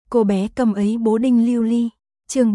Cô bé cầm ấy bố đinh lưu ly. Chương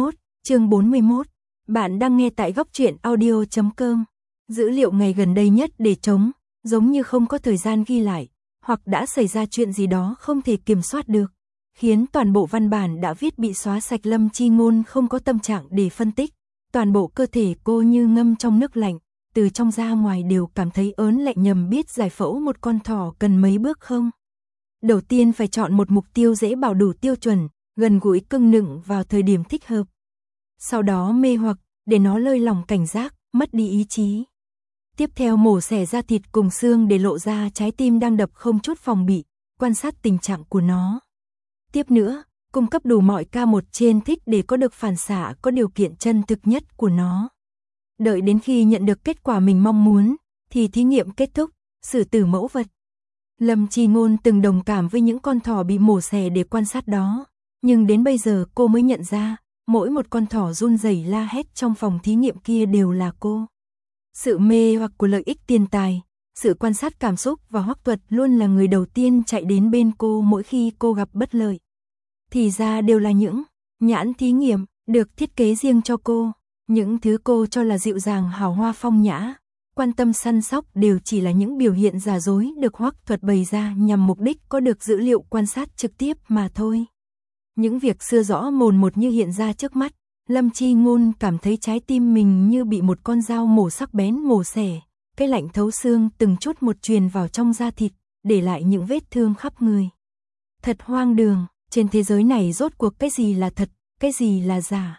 41. Bạn đang nghe tại góc truyện audio.com. Dữ liệu ngày gần đây nhất để trống, giống như không có thời gian ghi lại, hoặc đã xảy ra chuyện gì đó không thể kiểm soát được, khiến toàn bộ văn bản đã viết bị xóa sạch. Lâm Chi Ngôn không có tâm trạng để phân tích, toàn bộ cơ thể cô như ngâm trong nước lạnh, từ trong ra ngoài đều cảm thấy ớn lạnh. Nhầm biết giải phẫu một con thỏ cần mấy bước không? Đầu tiên phải chọn một mục tiêu dễ bảo đủ tiêu chuẩn, gần gũi cưng nựng vào thời điểm thích hợp. Sau đó mê hoặc, để nó lơi lỏng cảnh giác, mất đi ý chí. Tiếp theo mổ xẻ da thịt cùng xương để lộ ra trái tim đang đập không chút phòng bị, quan sát tình trạng của nó. Tiếp nữa, cung cấp đủ mọi ca một trên thích để có được phản xạ có điều kiện chân thực nhất của nó. Đợi đến khi nhận được kết quả mình mong muốn, thì thí nghiệm kết thúc, xử tử mẫu vật. Lâm Chi Ngôn từng đồng cảm với những con thỏ bị mổ xẻ để quan sát đó, nhưng đến bây giờ cô mới nhận ra, mỗi một con thỏ run rẩy la hét trong phòng thí nghiệm kia đều là cô. Sự mê hoặc của lợi ích tiền tài, sự quan sát cảm xúc và Hoắc Tuật luôn là người đầu tiên chạy đến bên cô mỗi khi cô gặp bất lợi. Thì ra đều là những nhãn thí nghiệm được thiết kế riêng cho cô, những thứ cô cho là dịu dàng hào hoa phong nhã, quan tâm săn sóc đều chỉ là những biểu hiện giả dối được Hoắc Tuật bày ra nhằm mục đích có được dữ liệu quan sát trực tiếp mà thôi. Những việc xưa rõ mồn một như hiện ra trước mắt, Lâm Chi Ngôn cảm thấy trái tim mình như bị một con dao mổ sắc bén mổ xẻ, cái lạnh thấu xương từng chút một truyền vào trong da thịt, để lại những vết thương khắp người. Thật hoang đường, trên thế giới này rốt cuộc cái gì là thật, cái gì là giả.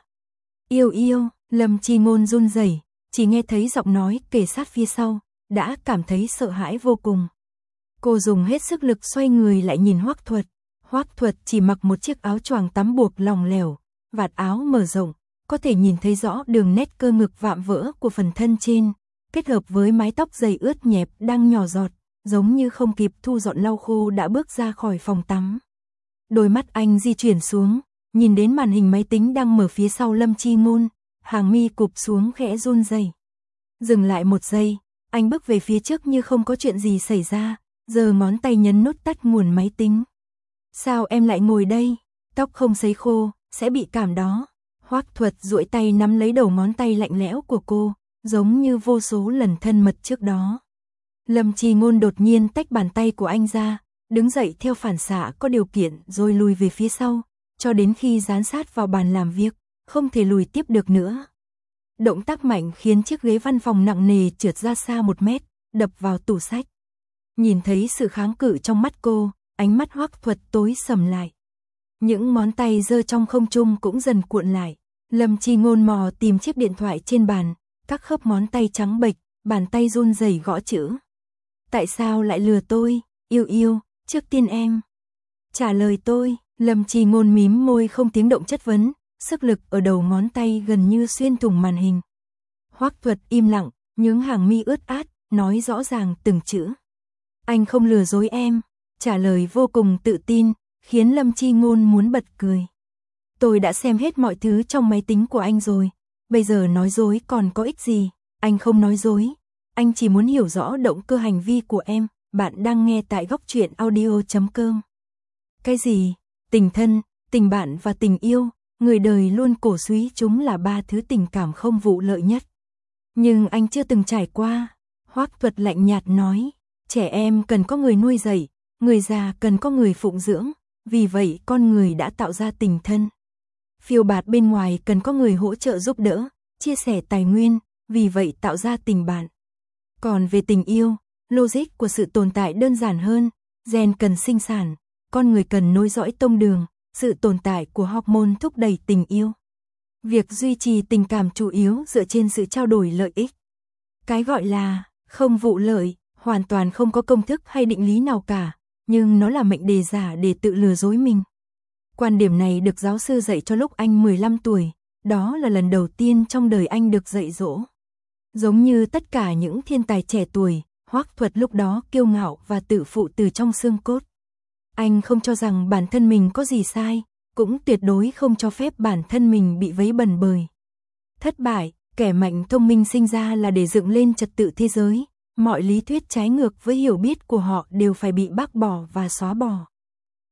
Yêu, Lâm Chi Ngôn run rẩy, chỉ nghe thấy giọng nói kề sát phía sau, đã cảm thấy sợ hãi vô cùng. Cô dùng hết sức lực xoay người lại nhìn Hoắc Tuật. Hoắc Tuật chỉ mặc một chiếc áo choàng tắm buộc lỏng lẻo, vạt áo mở rộng, có thể nhìn thấy rõ đường nét cơ ngực vạm vỡ của phần thân trên, kết hợp với mái tóc dày ướt nhẹp đang nhỏ giọt, giống như không kịp thu dọn lau khô đã bước ra khỏi phòng tắm. Đôi mắt anh di chuyển xuống, nhìn đến màn hình máy tính đang mở phía sau Lâm Chi Ngôn, hàng mi cụp xuống khẽ run rẩy. Dừng lại một giây, anh bước về phía trước như không có chuyện gì xảy ra, giơ ngón tay nhấn nút tắt nguồn máy tính. Sao em lại ngồi đây? Tóc không sấy khô, sẽ bị cảm đó. Hoắc Tuật duỗi tay nắm lấy đầu ngón tay lạnh lẽo của cô, giống như vô số lần thân mật trước đó. Lâm Chi Ngôn đột nhiên tách bàn tay của anh ra, đứng dậy theo phản xạ có điều kiện rồi lùi về phía sau, cho đến khi dán sát vào bàn làm việc, không thể lùi tiếp được nữa. Động tác mạnh khiến chiếc ghế văn phòng nặng nề trượt ra xa 1 mét, đập vào tủ sách. Nhìn thấy sự kháng cự trong mắt cô, ánh mắt Hoắc Tuật tối sầm lại. Những ngón tay giơ trong không trung cũng dần cuộn lại. Lâm Chi Ngôn mò tìm chiếc điện thoại trên bàn, các khớp ngón tay trắng bệch, bàn tay run rẩy gõ chữ. Tại sao lại lừa tôi? Yêu, trước tiên em trả lời tôi. Lâm Chi Ngôn mím môi không tiếng động chất vấn, sức lực ở đầu ngón tay gần như xuyên thủng màn hình. Hoắc Tuật im lặng, những hàng mi ướt át, nói rõ ràng từng chữ. Anh không lừa dối em. Trả lời vô cùng tự tin, khiến Lâm Chi Ngôn muốn bật cười. Tôi đã xem hết mọi thứ trong máy tính của anh rồi, bây giờ nói dối còn có ích gì? Anh không nói dối, anh chỉ muốn hiểu rõ động cơ hành vi của em. Bạn đang nghe tại góc truyện audio.com. Cái gì? Tình thân, tình bạn và tình yêu, người đời luôn cổ suý chúng là 3 thứ tình cảm không vụ lợi nhất. Nhưng anh chưa từng trải qua. Hoắc Tuật lạnh nhạt nói, trẻ em cần có người nuôi dạy, người già cần có người phụng dưỡng, vì vậy con người đã tạo ra tình thân. Phiêu bạt bên ngoài cần có người hỗ trợ giúp đỡ, chia sẻ tài nguyên, vì vậy tạo ra tình bạn. Còn về tình yêu, logic của sự tồn tại đơn giản hơn, gen cần sinh sản, con người cần nối dõi tông đường, sự tồn tại của hormone thúc đẩy tình yêu. Việc duy trì tình cảm chủ yếu dựa trên sự trao đổi lợi ích. Cái gọi là không vụ lợi, hoàn toàn không có công thức hay định lý nào cả, nhưng nó là mệnh đề giả để tự lừa dối mình. Quan điểm này được giáo sư dạy cho lúc anh 15 tuổi, đó là lần đầu tiên trong đời anh được dạy dỗ. Giống như tất cả những thiên tài trẻ tuổi, Hoắc Tuật lúc đó kiêu ngạo và tự phụ từ trong xương cốt. Anh không cho rằng bản thân mình có gì sai, cũng tuyệt đối không cho phép bản thân mình bị vấy bẩn bời. Thất bại, kẻ mạnh thông minh sinh ra là để dựng lên trật tự thế giới. Mọi lý thuyết trái ngược với hiểu biết của họ đều phải bị bác bỏ và xóa bỏ.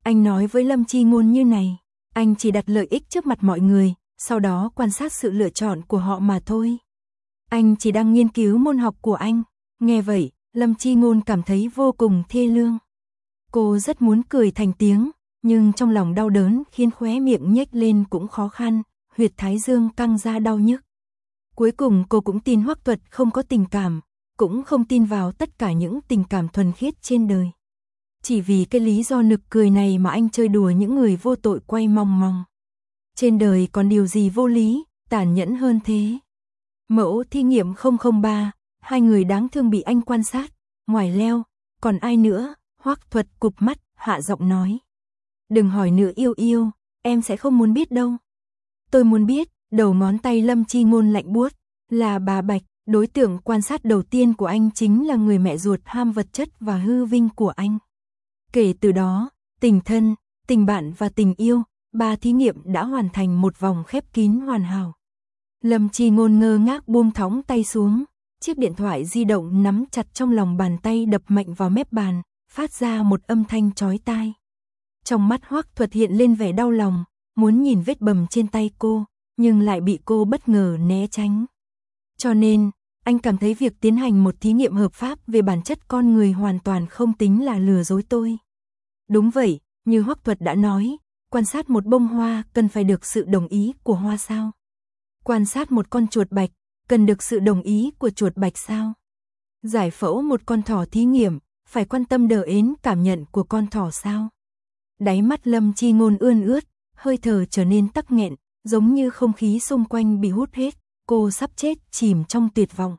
Anh nói với Lâm Chi Ngôn như này, anh chỉ đặt lợi ích trước mặt mọi người, sau đó quan sát sự lựa chọn của họ mà thôi. Anh chỉ đang nghiên cứu môn học của anh. Nghe vậy, Lâm Chi Ngôn cảm thấy vô cùng thê lương. Cô rất muốn cười thành tiếng, nhưng trong lòng đau đớn khiến khóe miệng nhếch lên cũng khó khăn, huyệt thái dương căng ra đau nhức. Cuối cùng cô cũng tin Hoắc Tuật không có tình cảm, cũng không tin vào tất cả những tình cảm thuần khiết trên đời. Chỉ vì cái lý do nực cười này mà anh chơi đùa những người vô tội quay mong mong. Trên đời còn điều gì vô lý, tàn nhẫn hơn thế. Mẫu thí nghiệm 003, hai người đáng thương bị anh quan sát, ngoài leo, còn ai nữa, Hoắc Tuật cụp mắt, hạ giọng nói. Đừng hỏi nữa yêu yêu, em sẽ không muốn biết đâu. Tôi muốn biết, đầu ngón tay Lâm Chi Ngôn lạnh buốt, là bà Bạch, đối tượng quan sát đầu tiên của anh chính là người mẹ ruột ham vật chất và hư vinh của anh. Kể từ đó, tình thân, tình bạn và tình yêu, ba thí nghiệm đã hoàn thành một vòng khép kín hoàn hảo. Lâm Chi Ngôn ngơ ngác buông thõng tay xuống, chiếc điện thoại di động nắm chặt trong lòng bàn tay đập mạnh vào mép bàn, phát ra một âm thanh chói tai. Trong mắt Hoắc Tuật hiện lên vẻ đau lòng, muốn nhìn vết bầm trên tay cô, nhưng lại bị cô bất ngờ né tránh. Cho nên, anh cảm thấy việc tiến hành một thí nghiệm hợp pháp về bản chất con người hoàn toàn không tính là lừa dối tôi. Đúng vậy, như Hoắc Tuật đã nói, quan sát một bông hoa cần phải được sự đồng ý của hoa sao? Quan sát một con chuột bạch, cần được sự đồng ý của chuột bạch sao? Giải phẫu một con thỏ thí nghiệm, phải quan tâm đến cảm nhận của con thỏ sao? Đáy mắt Lâm Chi Ngôn ươn ướt, hơi thở trở nên tắc nghẹn, giống như không khí xung quanh bị hút hết, cô sắp chết chìm trong tuyệt vọng.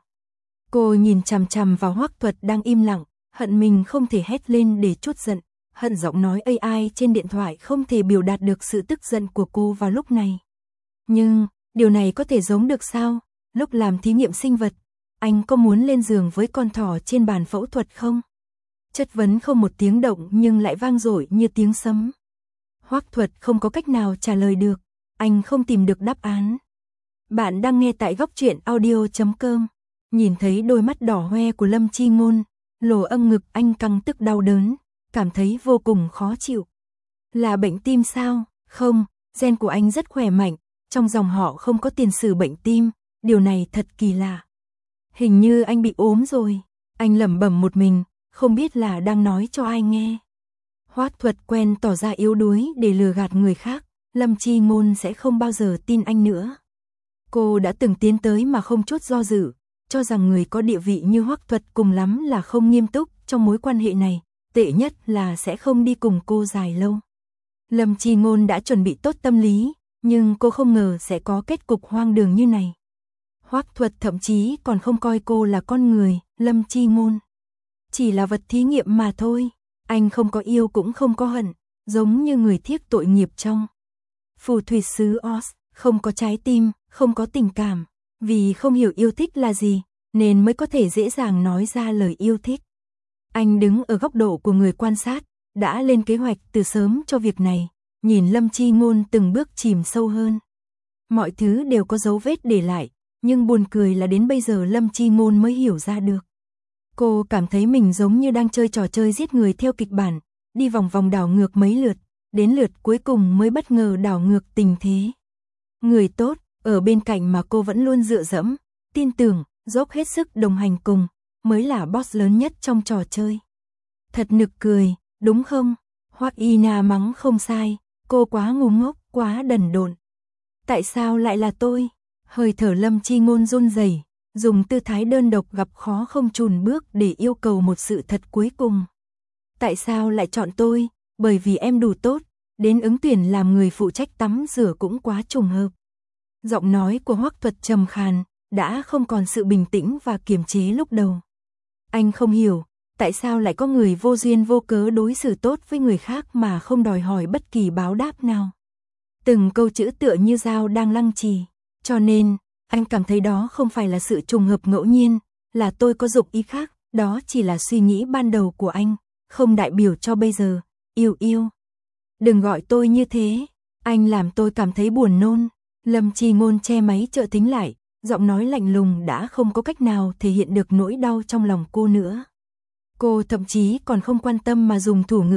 Cô nhìn chằm chằm vào Hoắc Tuật đang im lặng, hận mình không thể hét lên để trút giận, hận giọng nói AI trên điện thoại không thể biểu đạt được sự tức giận của cô vào lúc này. Nhưng, điều này có thể giống được sao? Lúc làm thí nghiệm sinh vật, anh có muốn lên giường với con thỏ trên bàn phẫu thuật không? Chất vấn không một tiếng động nhưng lại vang dội như tiếng sấm. Hoắc Tuật không có cách nào trả lời được, anh không tìm được đáp án. Bạn đang nghe tại góc truyện audio.com. Nhìn thấy đôi mắt đỏ hoe của Lâm Chi Ngôn, lồ âm ngực anh căng tức đau đớn, cảm thấy vô cùng khó chịu. Là bệnh tim sao? Không, gen của anh rất khỏe mạnh, trong dòng họ không có tiền sử bệnh tim, điều này thật kỳ lạ. Hình như anh bị ốm rồi, anh lẩm bẩm một mình, không biết là đang nói cho ai nghe. Hoắc Tuật quen tỏ ra yếu đuối để lừa gạt người khác, Lâm Chi Ngôn sẽ không bao giờ tin anh nữa. Cô đã từng tiến tới mà không chút do dự, cho rằng người có địa vị như Hoắc Tuật cùng lắm là không nghiêm túc trong mối quan hệ này, tệ nhất là sẽ không đi cùng cô dài lâu. Lâm Chi Ngôn đã chuẩn bị tốt tâm lý, nhưng cô không ngờ sẽ có kết cục hoang đường như này. Hoắc Tuật thậm chí còn không coi cô là con người, Lâm Chi Ngôn chỉ là vật thí nghiệm mà thôi. Anh không có yêu cũng không có hận, giống như người thiếc tội nghiệp trong Phù thủy sứ Oz, không có trái tim, không có tình cảm, vì không hiểu yêu thích là gì, nên mới có thể dễ dàng nói ra lời yêu thích. Anh đứng ở góc độ của người quan sát, đã lên kế hoạch từ sớm cho việc này, nhìn Lâm Chi Ngôn từng bước chìm sâu hơn. Mọi thứ đều có dấu vết để lại, nhưng buồn cười là đến bây giờ Lâm Chi Ngôn mới hiểu ra được. Cô cảm thấy mình giống như đang chơi trò chơi giết người theo kịch bản, đi vòng vòng đảo ngược mấy lượt, đến lượt cuối cùng mới bất ngờ đảo ngược tình thế. Người tốt, ở bên cạnh mà cô vẫn luôn dựa dẫm, tin tưởng, dốc hết sức đồng hành cùng, mới là boss lớn nhất trong trò chơi. Thật nực cười, đúng không? Hoắc Ina mắng không sai, cô quá ngu ngốc, quá đần độn. Tại sao lại là tôi? Hơi thở Lâm Chi Ngôn run rẩy, dùng tư thái đơn độc gặp khó không chùn bước để yêu cầu một sự thật cuối cùng. Tại sao lại chọn tôi? Bởi vì em đủ tốt, đến ứng tuyển làm người phụ trách tắm rửa cũng quá trùng hợp. Giọng nói của Hoắc Tuật trầm khàn, đã không còn sự bình tĩnh và kiềm chế lúc đầu. Anh không hiểu, tại sao lại có người vô duyên vô cớ đối xử tốt với người khác mà không đòi hỏi bất kỳ báo đáp nào. Từng câu chữ tựa như dao đang lăng trì, cho nên, anh cảm thấy đó không phải là sự trùng hợp ngẫu nhiên, là tôi có dụng ý khác, đó chỉ là suy nghĩ ban đầu của anh, không đại biểu cho bây giờ, yêu yêu. Đừng gọi tôi như thế, anh làm tôi cảm thấy buồn nôn. Lâm Chi Ngôn che máy trợ thính lại, giọng nói lạnh lùng đã không có cách nào thể hiện được nỗi đau trong lòng cô nữa. Cô thậm chí còn không quan tâm mà dùng thủ ngữ,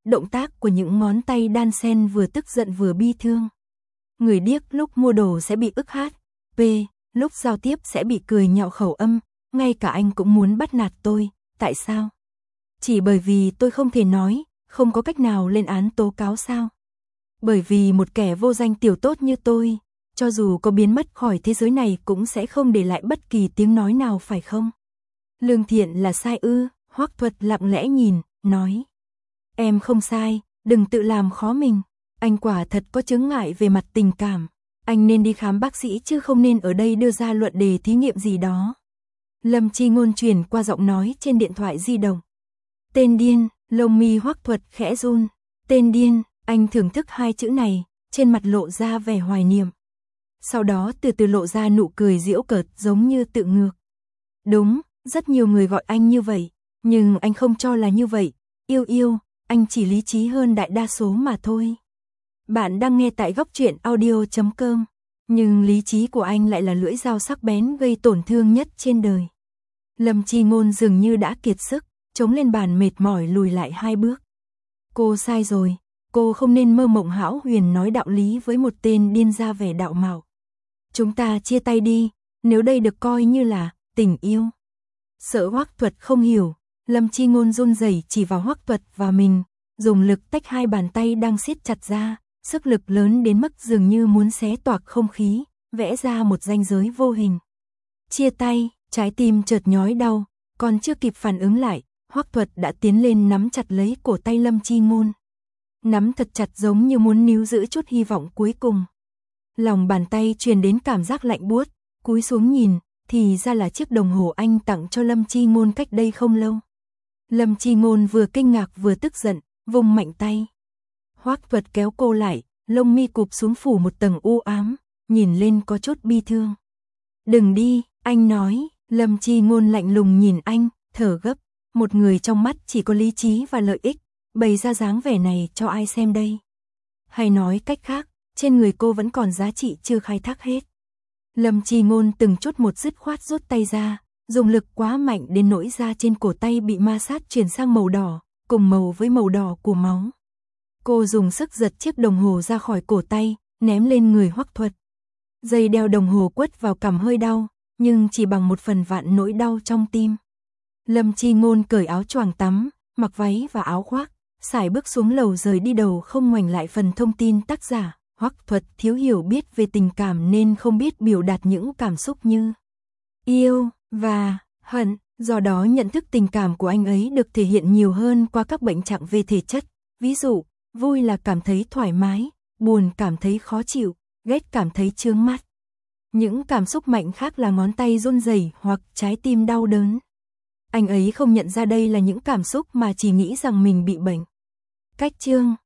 động tác của những ngón tay đan xen vừa tức giận vừa bi thương. Người điếc lúc mua đồ sẽ bị ức hát, p, lúc giao tiếp sẽ bị cười nhạo khẩu âm, ngay cả anh cũng muốn bắt nạt tôi, tại sao? Chỉ bởi vì tôi không thể nói, không có cách nào lên án tố cáo sao? Bởi vì một kẻ vô danh tiểu tốt như tôi, cho dù có biến mất khỏi thế giới này cũng sẽ không để lại bất kỳ tiếng nói nào phải không? Lương Thiện là sai ư? Hoắc Thuật lặng lẽ nhìn, nói. Em không sai, đừng tự làm khó mình. Anh quả thật có chướng ngại về mặt tình cảm. Anh nên đi khám bác sĩ chứ không nên ở đây đưa ra luận đề thí nghiệm gì đó. Lâm Chi Ngôn truyền qua giọng nói trên điện thoại di động. Tên điên, lông mi Hoắc Thuật khẽ run. Tên điên, anh thưởng thức hai chữ này, trên mặt lộ ra vẻ hoài niệm. Sau đó từ từ lộ ra nụ cười giễu cợt giống như tự ngược. Đúng, rất nhiều người gọi anh như vậy, nhưng anh không cho là như vậy. Yêu, anh chỉ lý trí hơn đại đa số mà thôi. Bạn đang nghe tại góc truyện audio.com, nhưng lý trí của anh lại là lưỡi dao sắc bén gây tổn thương nhất trên đời. Lâm Chi Ngôn dường như đã kiệt sức, chống lên bàn mệt mỏi lùi lại 2 bước. Cô sai rồi, cô không nên mơ mộng hão huyền nói đạo lý với một tên điên ra vẻ đạo mạo. Chúng ta chia tay đi, nếu đây được coi như là tình yêu. Sợ Hoắc Thuật không hiểu, Lâm Chi Ngôn run rẩy chỉ vào Hoắc Thuật và mình, dùng lực tách hai bàn tay đang siết chặt ra, sức lực lớn đến mức dường như muốn xé toạc không khí, vẽ ra một ranh giới vô hình. Chia tay, trái tim chợt nhói đau, còn chưa kịp phản ứng lại, Hoắc Thuật đã tiến lên nắm chặt lấy cổ tay Lâm Chi Ngôn. Nắm thật chặt giống như muốn níu giữ chút hy vọng cuối cùng. Lòng bàn tay truyền đến cảm giác lạnh buốt, cúi xuống nhìn, thì ra là chiếc đồng hồ anh tặng cho Lâm Chi Ngôn cách đây không lâu. Lâm Chi Ngôn vừa kinh ngạc vừa tức giận, vùng mạnh tay. Hoắc Thuật kéo cô lại, lông mi cụp xuống phủ một tầng u ám, nhìn lên có chút bi thương. Đừng đi, anh nói. Lâm Chi Ngôn lạnh lùng nhìn anh, thở gấp. Một người trong mắt chỉ có lý trí và lợi ích, bày ra dáng vẻ này cho ai xem đây? Hay nói cách khác, trên người cô vẫn còn giá trị chưa khai thác hết. Lâm Chi Ngôn từng chút một dứt khoát rút tay ra, dùng lực quá mạnh đến nỗi da trên cổ tay bị ma sát chuyển sang màu đỏ, cùng màu với màu đỏ của máu. Cô dùng sức giật chiếc đồng hồ ra khỏi cổ tay, ném lên người Hoắc Thuật. Dây đeo đồng hồ quất vào cằm hơi đau, nhưng chỉ bằng 1/1000 nỗi đau trong tim. Lâm Chi Ngôn cởi áo choàng tắm, mặc váy và áo khoác, sải bước xuống lầu rời đi đầu không ngoảnh lại phần thông tin tác giả. Hoắc Thuật thiếu hiểu biết về tình cảm nên không biết biểu đạt những cảm xúc như yêu và hận, do đó nhận thức tình cảm của anh ấy được thể hiện nhiều hơn qua các bệnh trạng về thể chất, ví dụ, vui là cảm thấy thoải mái, buồn cảm thấy khó chịu, ghét cảm thấy chướng mắt. Những cảm xúc mạnh khác là ngón tay run rẩy hoặc trái tim đau đớn. Anh ấy không nhận ra đây là những cảm xúc mà chỉ nghĩ rằng mình bị bệnh. Cách chương